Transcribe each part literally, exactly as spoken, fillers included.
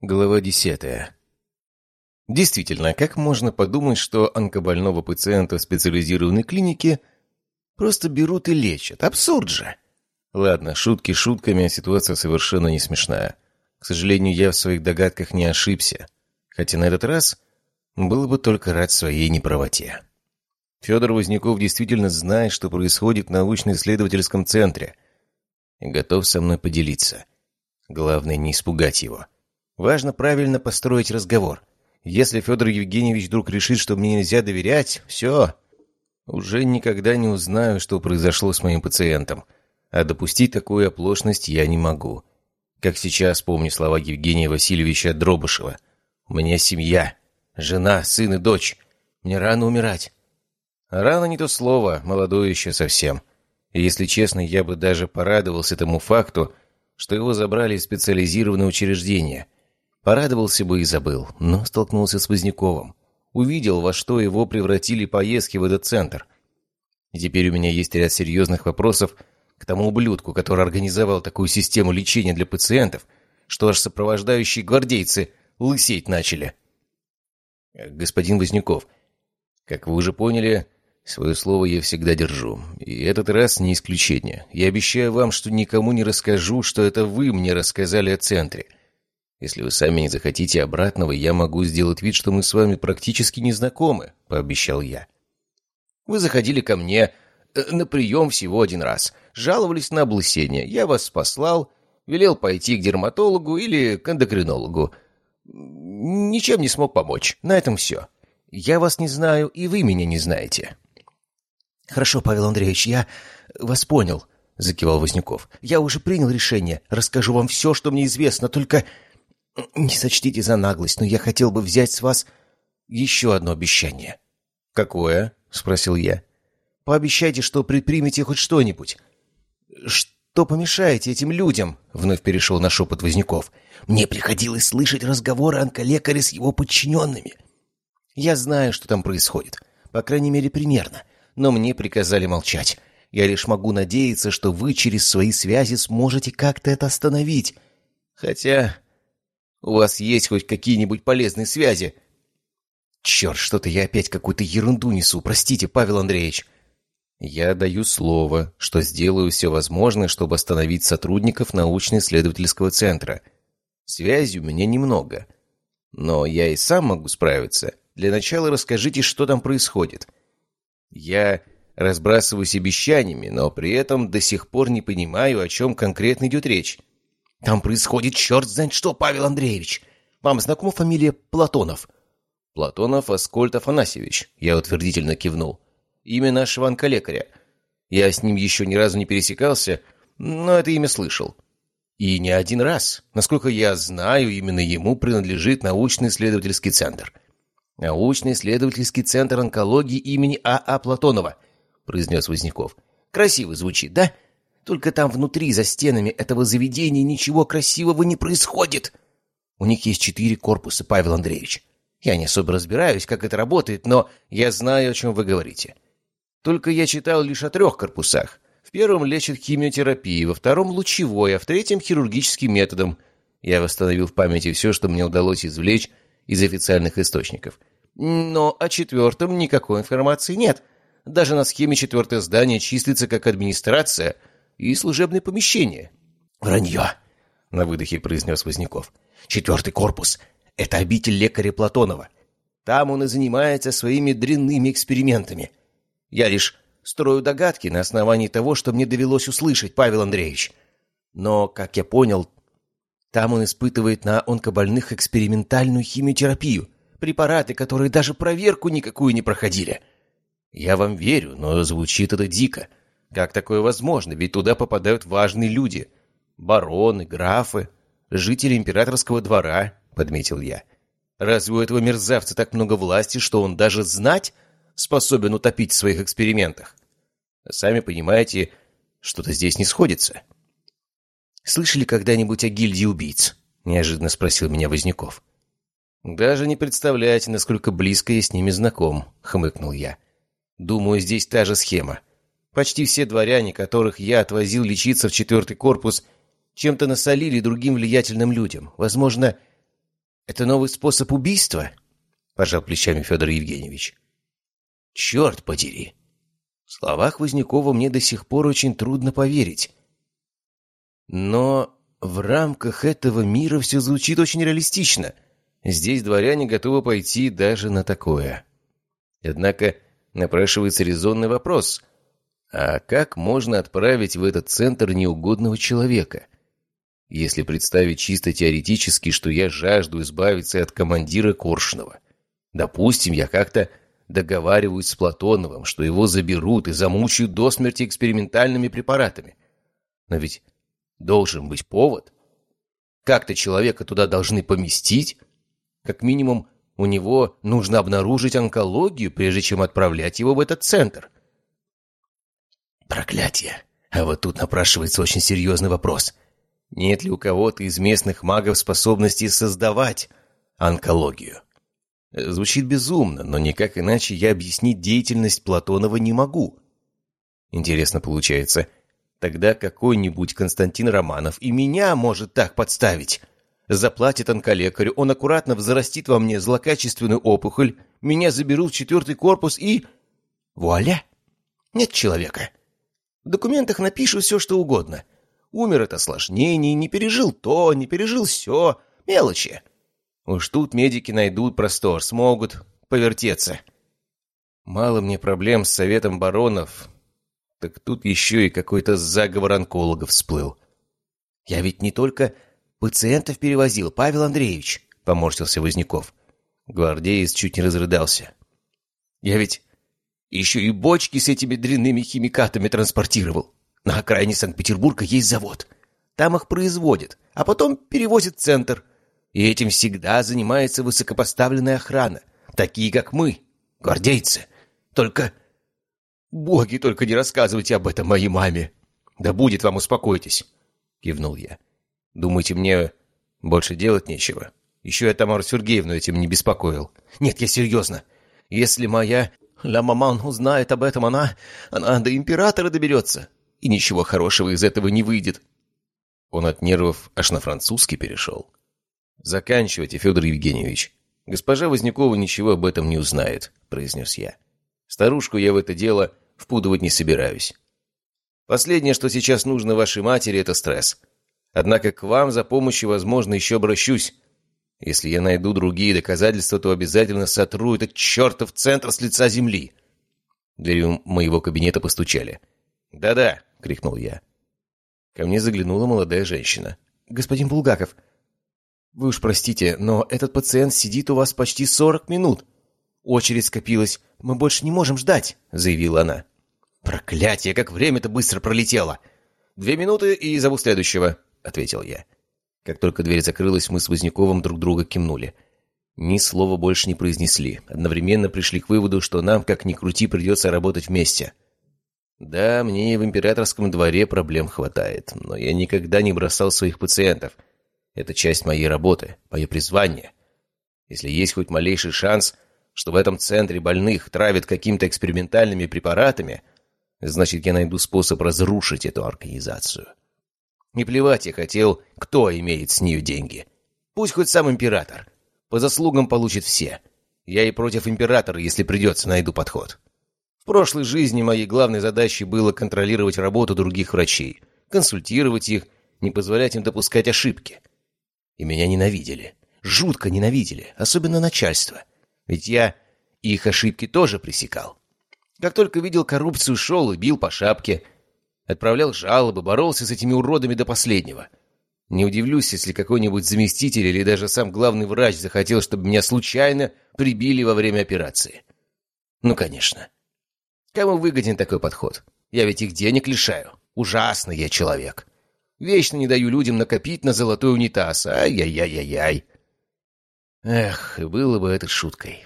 Глава десятая. Действительно, как можно подумать, что онкобольного пациента в специализированной клинике просто берут и лечат? Абсурд же! Ладно, шутки шутками, а ситуация совершенно не смешная. К сожалению, я в своих догадках не ошибся. Хотя на этот раз был бы только рад своей неправоте. Федор Возняков действительно знает, что происходит в научно-исследовательском центре, и готов со мной поделиться. Главное, не испугать его. Важно правильно построить разговор. Если Федор Евгеньевич вдруг решит, что мне нельзя доверять, все. Уже никогда не узнаю, что произошло с моим пациентом. А допустить такую оплошность я не могу. Как сейчас помню слова Евгения Васильевича Дробышева. «У меня семья, жена, сын и дочь. Мне рано умирать». Рано не то слово, молодой еще совсем. И если честно, я бы даже порадовался тому факту, что его забрали в специализированное учреждение. Порадовался бы и забыл, но столкнулся с Возняковым. Увидел, во что его превратили поездки в этот центр. И теперь у меня есть ряд серьезных вопросов к тому ублюдку, который организовал такую систему лечения для пациентов, что аж сопровождающие гвардейцы лысеть начали. Господин Возняков, как вы уже поняли, свое слово я всегда держу. И этот раз не исключение. Я обещаю вам, что никому не расскажу, что это вы мне рассказали о центре. Если вы сами не захотите обратного, я могу сделать вид, что мы с вами практически не знакомы», — пообещал я. «Вы заходили ко мне э, на прием всего один раз, жаловались на облысение. Я вас послал, велел пойти к дерматологу или к эндокринологу. Ничем не смог помочь. На этом все. Я вас не знаю, и вы меня не знаете». «Хорошо, Павел Андреевич, я вас понял», — закивал Возняков. «Я уже принял решение. Расскажу вам все, что мне известно, только... Не сочтите за наглость, но я хотел бы взять с вас еще одно обещание». «Какое?» — спросил я. «Пообещайте, что предпримете хоть что-нибудь». «Что помешаете этим людям?» — вновь перешел на шепот Возняков. «Мне приходилось слышать разговоры онколекаря с его подчиненными. Я знаю, что там происходит, по крайней мере, примерно, но мне приказали молчать. Я лишь могу надеяться, что вы через свои связи сможете как-то это остановить. Хотя... У вас есть хоть какие-нибудь полезные связи?» «Черт, что-то я опять какую-то ерунду несу. Простите, Павел Андреевич». «Я даю слово, что сделаю все возможное, чтобы остановить сотрудников научно-исследовательского центра. Связи у меня немного. Но я и сам могу справиться. Для начала расскажите, что там происходит». Я разбрасываюсь обещаниями, но при этом до сих пор не понимаю, о чем конкретно идет речь. «Там происходит черт знает что, Павел Андреевич. Вам знакома фамилия Платонов?» «Платонов Аскольд Афанасьевич», — я утвердительно кивнул. «Имя нашего онколекаря. Я с ним еще ни разу не пересекался, но это имя слышал. И не один раз. Насколько я знаю, именно ему принадлежит научно-исследовательский центр». «Научно-исследовательский центр онкологии имени А А Платонова», — произнес Возняков. «Красиво звучит, да? Только там внутри, за стенами этого заведения, ничего красивого не происходит. У них есть четыре корпуса, Павел Андреевич. Я не особо разбираюсь, как это работает, но я знаю, о чем вы говорите. Только я читал лишь о трех корпусах. В первом лечат химиотерапией, во втором — лучевой, а в третьем — хирургическим методом. Я восстановил в памяти все, что мне удалось извлечь из официальных источников. Но о четвертом никакой информации нет. Даже на схеме четвертое здание числится как администрация и служебное помещение». «Вранье!» — на выдохе произнес Возняков. «Четвертый корпус — это обитель лекаря Платонова. Там он и занимается своими дрянными экспериментами. Я лишь строю догадки на основании того, что мне довелось услышать, Павел Андреевич. Но, как я понял, там он испытывает на онкобольных экспериментальную химиотерапию, препараты, которые даже проверку никакую не проходили. Я вам верю, но звучит это дико. Как такое возможно? Ведь туда попадают важные люди. Бароны, графы, жители императорского двора», — подметил я. «Разве у этого мерзавца так много власти, что он даже знать способен утопить в своих экспериментах? Сами понимаете, что-то здесь не сходится». «Слышали когда-нибудь о гильдии убийц?» — неожиданно спросил меня Возняков. «Даже не представляете, насколько близко я с ними знаком», — хмыкнул я. «Думаю, здесь та же схема. Почти все дворяне, которых я отвозил лечиться в четвертый корпус, чем-то насолили другим влиятельным людям. Возможно, Это новый способ убийства? Пожал плечами Федор Евгеньевич. Черт подери! В словах Вознякова мне до сих пор очень трудно поверить. Но в рамках этого мира все звучит очень реалистично. Здесь дворяне готовы пойти даже на такое. Однако напрашивается резонный вопрос. А как можно отправить в этот центр неугодного человека? Если представить чисто теоретически, что я жажду избавиться от командира Коршунова. Допустим, я как-то договариваюсь с Платоновым, что его заберут и замучают до смерти экспериментальными препаратами. Но ведь должен быть повод. Как-то человека туда должны поместить. Как минимум, у него нужно обнаружить онкологию, прежде чем отправлять его в этот центр. Проклятие! А вот тут напрашивается очень серьезный вопрос. Нет ли у кого-то из местных магов способности создавать онкологию? Звучит безумно, но никак иначе я объяснить деятельность Платонова не могу. Интересно получается, тогда какой-нибудь Константин Романов и меня может так подставить. Заплатит онколекарю, он аккуратно взрастит во мне злокачественную опухоль, меня заберут в четвертый корпус и... Вуаля! Нет человека. В документах напишу все, что угодно. Умер от осложнений, не пережил то, не пережил сё. Мелочи. Уж тут медики найдут простор, смогут повертеться. Мало мне проблем с советом баронов, так тут еще и какой-то заговор онкологов всплыл. Я ведь не только пациентов перевозил, Павел Андреевич, поморщился Возняков. Гвардеец чуть не разрыдался. Я ведь еще и бочки с этими дрянными химикатами транспортировал. На окраине Санкт-Петербурга есть завод. Там их производят, а потом перевозят в центр. И этим всегда занимается высокопоставленная охрана, такие как мы, гвардейцы. Только... Боги, только не рассказывайте об этом моей маме. Да будет вам, успокойтесь, кивнул я. Думаете, мне больше делать нечего? Еще я Тамару Сергеевну этим не беспокоил. Нет, я серьезно. Если моя ля маман узнает об этом, она... Она до императора доберется. И ничего хорошего из этого не выйдет. Он от нервов аж на французский перешел. «Заканчивайте, Федор Евгеньевич. Госпожа Вознякова ничего об этом не узнает», — произнес я. «Старушку я в это дело впутывать не собираюсь. Последнее, что сейчас нужно вашей матери, — это стресс. Однако к вам за помощью, возможно, еще обращусь. Если я найду другие доказательства, то обязательно сотру этот чертов центр с лица земли». В дверь моего кабинета постучали. «Да-да», — крикнул я. Ко мне заглянула молодая женщина. «Господин Булгаков, вы уж простите, но этот пациент сидит у вас почти сорок минут. Очередь скопилась, мы больше не можем ждать», — заявила она. «Проклятие, как время-то быстро пролетело! Две минуты и зову следующего», — ответил я. Как только дверь закрылась, мы с Возняковым друг друга кивнули. Ни слова больше не произнесли. Одновременно пришли к выводу, что нам, как ни крути, придется работать вместе. Да, мне и в императорском дворе проблем хватает, но я никогда не бросал своих пациентов. Это часть моей работы, мое призвание. Если есть хоть малейший шанс, что в этом центре больных травят какими-то экспериментальными препаратами, значит, я найду способ разрушить эту организацию. Не плевать я хотел, кто имеет с нее деньги. Пусть хоть сам император. По заслугам получат все. Я и против императора, если придется, найду подход. В прошлой жизни моей главной задачей было контролировать работу других врачей, консультировать их, не позволять им допускать ошибки. И меня ненавидели. Жутко ненавидели, особенно начальство. Ведь я их ошибки тоже пресекал. Как только видел коррупцию, шел и бил по шапке. Отправлял жалобы, боролся с этими уродами до последнего. Не удивлюсь, если какой-нибудь заместитель или даже сам главный врач захотел, чтобы меня случайно прибили во время операции. Ну, конечно. Кому выгоден такой подход? Я ведь их денег лишаю. Ужасный я человек. Вечно не даю людям накопить на золотой унитаз. Ай-яй-яй-яй-яй. Эх, было бы это шуткой.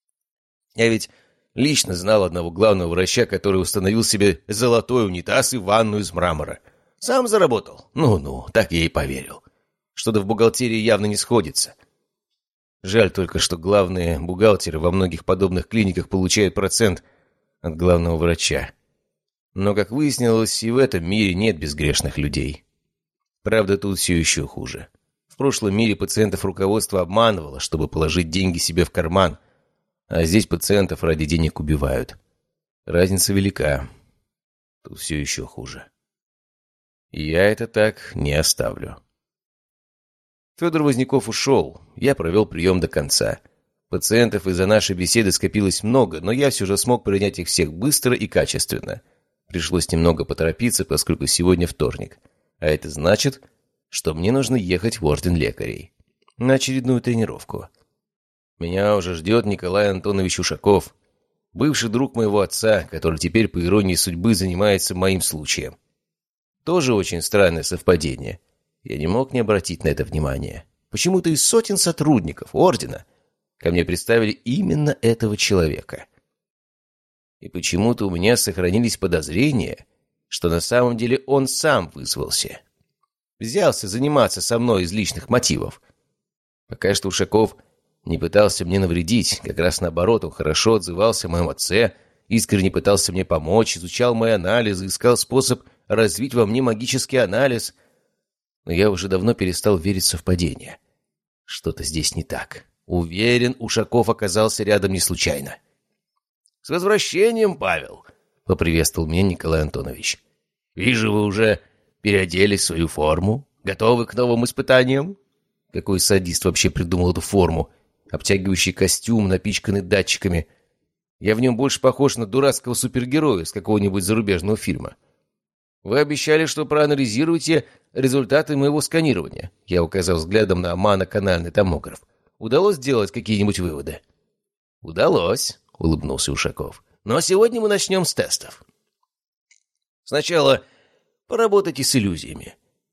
Я ведь лично знал одного главного врача, который установил себе золотой унитаз и ванну из мрамора. Сам заработал. Ну-ну, так я и поверил. Что-то в бухгалтерии явно не сходится. Жаль только, что главные бухгалтеры во многих подобных клиниках получают процент от главного врача. Но, как выяснилось, и в этом мире нет безгрешных людей. Правда, тут все еще хуже. В В прошлом мире пациентов руководство обманывало, чтобы положить деньги себе в карман, а здесь пациентов ради денег убивают. Разница велика. Тут все еще хуже. И я это так не оставлю. Федор Возняков ушел. Я провел прием до конца. Пациентов из-за нашей беседы скопилось много, но я все же смог принять их всех быстро и качественно. Пришлось немного поторопиться, поскольку сегодня вторник. А это значит, что мне нужно ехать в орден лекарей. На очередную тренировку. Меня уже ждет Николай Антонович Ушаков, бывший друг моего отца, который теперь, по иронии судьбы, занимается моим случаем. Тоже очень странное совпадение. Я не мог не обратить на это внимание. Почему-то из сотен сотрудников ордена ко мне представили именно этого человека. И почему-то у меня сохранились подозрения, что на самом деле он сам вызвался. Взялся заниматься со мной из личных мотивов. Пока что Ушаков не пытался мне навредить, как раз наоборот, он хорошо отзывался о моем отце, искренне пытался мне помочь, изучал мои анализы, искал способ развить во мне магический анализ. Но я уже давно перестал верить в совпадения. Что-то здесь не так. Уверен, Ушаков оказался рядом не случайно. «С возвращением, Павел!» — поприветствовал меня Николай Антонович. «Вижу, вы уже переодели свою форму. Готовы к новым испытаниям?» Какой садист вообще придумал эту форму? Обтягивающий костюм, напичканный датчиками. Я в нем больше похож на дурацкого супергероя с какого-нибудь зарубежного фильма. «Вы обещали, что проанализируете результаты моего сканирования», — я указал взглядом на моноканальный томограф. «Удалось сделать какие-нибудь выводы?» «Удалось», — улыбнулся Ушаков. «Но сегодня мы начнем с тестов. Сначала поработайте с иллюзиями.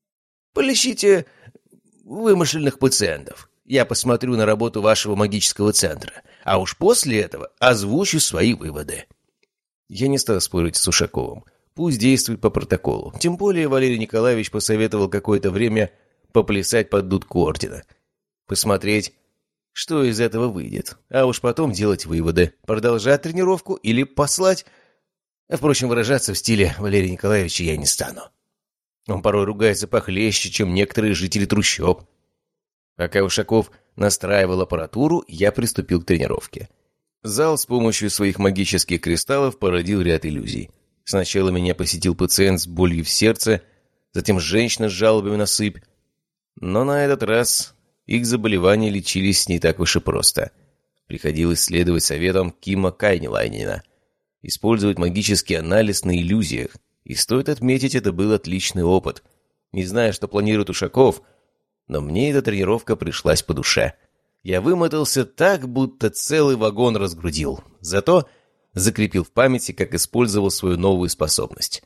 Полечите вымышленных пациентов. Я посмотрю на работу вашего магического центра, а уж после этого озвучу свои выводы». Я не стал спорить с Ушаковым. Пусть действует по протоколу. Тем более Валерий Николаевич посоветовал какое-то время поплясать под дудку ордена. Посмотреть, что из этого выйдет. А уж потом делать выводы. Продолжать тренировку или послать. Впрочем, выражаться в стиле Валерия Николаевича я не стану. Он порой ругается похлеще, чем некоторые жители трущоб. Пока Ушаков настраивал аппаратуру, я приступил к тренировке. Зал с помощью своих магических кристаллов породил ряд иллюзий. Сначала меня посетил пациент с болью в сердце, затем женщина с жалобами на сыпь. Но на этот раз их заболевания лечились не так уж и просто. Приходилось следовать советам Кима Кайнилайнена, использовать магический анализ на иллюзиях. И стоит отметить, это был отличный опыт. Не знаю, что планирует Ушаков, но мне эта тренировка пришлась по душе. Я вымотался так, будто целый вагон разгрузил. Зато закрепил в памяти, как использовал свою новую способность.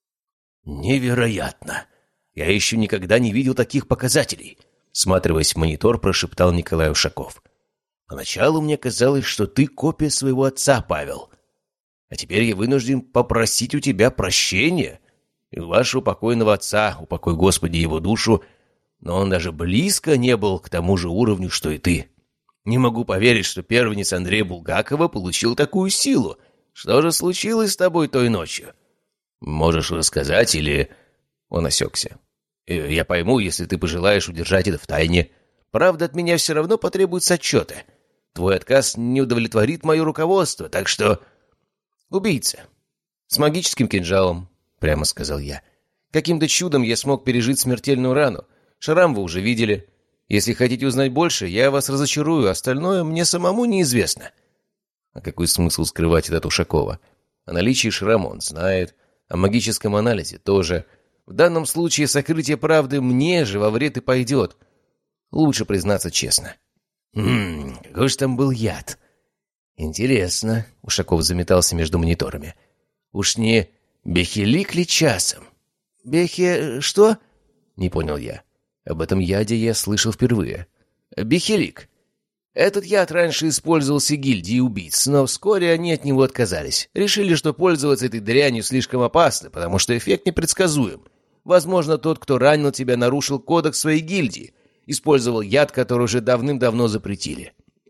«Невероятно! Я еще никогда не видел таких показателей!» Всматриваясь в монитор, прошептал Николай Ушаков. «Поначалу мне казалось, что ты копия своего отца, Павел. А теперь я вынужден попросить у тебя прощения. И у вашего покойного отца, упокой Господи его душу, но он даже близко не был к тому же уровню, что и ты. Не могу поверить, что первенец Андрея Булгакова получил такую силу. Что же случилось с тобой той ночью? Можешь рассказать или...» Он осекся. «Я пойму, если ты пожелаешь удержать это в тайне. Правда, от меня все равно потребуются отчеты. Твой отказ не удовлетворит мое руководство, так что...» «Убийца. С магическим кинжалом», — прямо сказал я. «Каким-то чудом я смог пережить смертельную рану. Шрам вы уже видели. Если хотите узнать больше, я вас разочарую, остальное мне самому неизвестно». А какой смысл скрывать это от Ушакова? О наличии шрама он знает, о магическом анализе тоже. В данном случае сокрытие правды мне же во вред и пойдет. Лучше признаться честно. «Хм, какой же там был яд?» «Интересно», — Ушаков заметался между мониторами. «Уж не бехилик ли часом?» «Бехе... что?» — не понял я. Об этом яде я слышал впервые. «Бехилик. Этот яд раньше использовался гильдией убийц, но вскоре они от него отказались. Решили, что пользоваться этой дрянью слишком опасно, потому что эффект непредсказуем. Возможно, тот, кто ранил тебя, нарушил кодекс своей гильдии, использовал яд, который уже давным-давно запретили».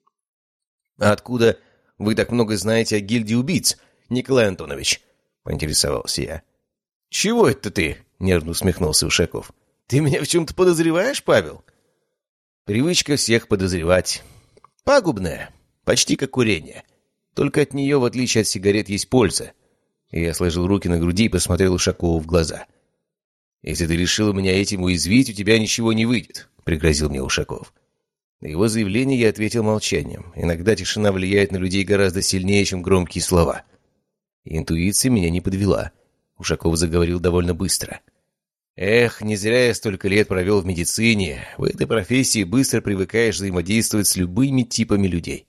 «А откуда вы так много знаете о гильдии убийц, Николай Антонович?» — поинтересовался я. «Чего это ты?» — нервно усмехнулся Ушаков. «Ты меня в чем-то подозреваешь, Павел?» Привычка всех подозревать. Пагубная, почти как курение. Только от нее, в отличие от сигарет, есть польза. И я сложил руки на груди и посмотрел Ушакову в глаза. «Если ты решил меня этим уязвить, у тебя ничего не выйдет», — пригрозил мне Ушаков. На его заявление я ответил молчанием. Иногда тишина влияет на людей гораздо сильнее, чем громкие слова. Интуиция меня не подвела. Ушаков заговорил довольно быстро. «Эх, не зря я столько лет провел в медицине. В этой профессии быстро привыкаешь взаимодействовать с любыми типами людей».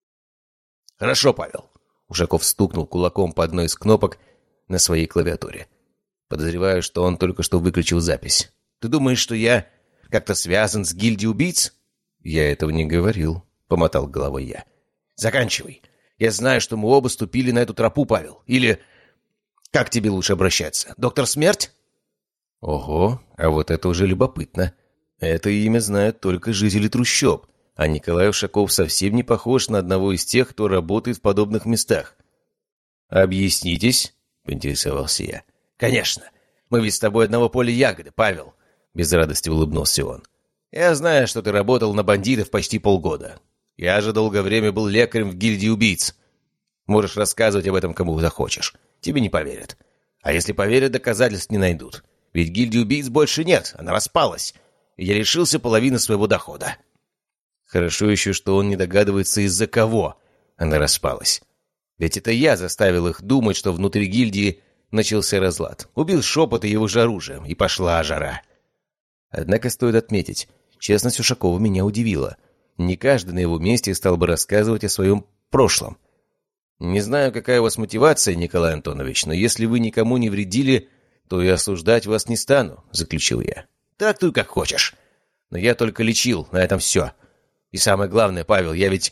«Хорошо, Павел». Ушаков стукнул кулаком по одной из кнопок на своей клавиатуре. Подозреваю, что он только что выключил запись. «Ты думаешь, что я как-то связан с гильдией убийц?» «Я этого не говорил», — помотал головой я. «Заканчивай. Я знаю, что мы оба ступили на эту тропу, Павел. Или... Как тебе лучше обращаться? Доктор Смерть?» «Ого, а вот это уже любопытно. Это имя знают только жители трущоб, а Николай Ушаков совсем не похож на одного из тех, кто работает в подобных местах». «Объяснитесь», — поинтересовался я. «Конечно. Мы ведь с тобой одного поля ягоды, Павел», — без радости улыбнулся он. «Я знаю, что ты работал на бандитов почти полгода. Я же долгое время был лекарем в гильдии убийц. Можешь рассказывать об этом кому захочешь. Тебе не поверят. А если поверят, доказательств не найдут. Ведь гильдии убийц больше нет, она распалась. И я лишился половины своего дохода». Хорошо еще, что он не догадывается, из-за кого она распалась. Ведь это я заставил их думать, что внутри гильдии начался разлад. Убил Шепота его же оружием, и пошла жара. Однако стоит отметить, честность Ушакова меня удивила. Не каждый на его месте стал бы рассказывать о своем прошлом. «Не знаю, какая у вас мотивация, Николай Антонович, но если вы никому не вредили, то и осуждать вас не стану», — заключил я. «Так ты как хочешь. Но я только лечил, на этом все. И самое главное, Павел, я ведь...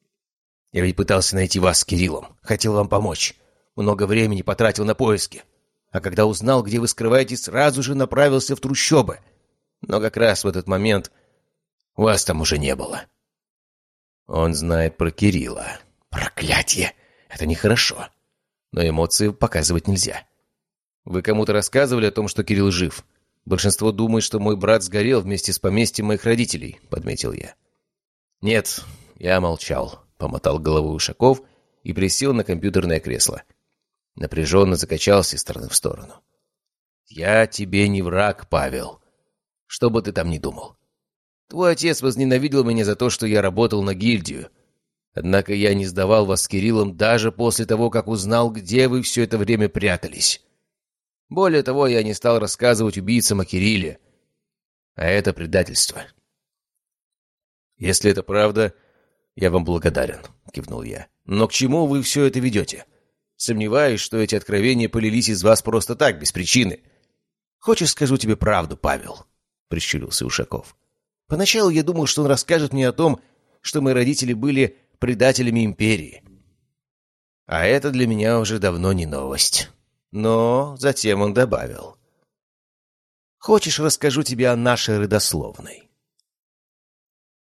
Я ведь пытался найти вас с Кириллом. Хотел вам помочь. Много времени потратил на поиски. А когда узнал, где вы скрываетесь, сразу же направился в трущобы. Но как раз в этот момент вас там уже не было». Он знает про Кирилла. Проклятье! Это нехорошо. Но эмоции показывать нельзя. Вы кому-то рассказывали о том, что Кирилл жив? Большинство думает, что мой брат сгорел вместе с поместьем моих родителей, подметил я. Нет, я молчал, помотал головой Ушаков и присел на компьютерное кресло. Напряженно закачался из стороны в сторону. «Я тебе не враг, Павел. Что бы ты там ни думал. Твой отец возненавидел меня за то, что я работал на гильдию. Однако я не сдавал вас с Кириллом даже после того, как узнал, где вы все это время прятались. Более того, я не стал рассказывать убийцам о Кирилле. А это предательство». «Если это правда, я вам благодарен», — кивнул я. «Но к чему вы все это ведете? Сомневаюсь, что эти откровения полились из вас просто так, без причины». «Хочешь, скажу тебе правду, Павел?» — прищурился Ушаков. «Поначалу я думал, что он расскажет мне о том, что мои родители были предателями империи. А это для меня уже давно не новость». Но затем он добавил: «Хочешь, расскажу тебе о нашей родословной?»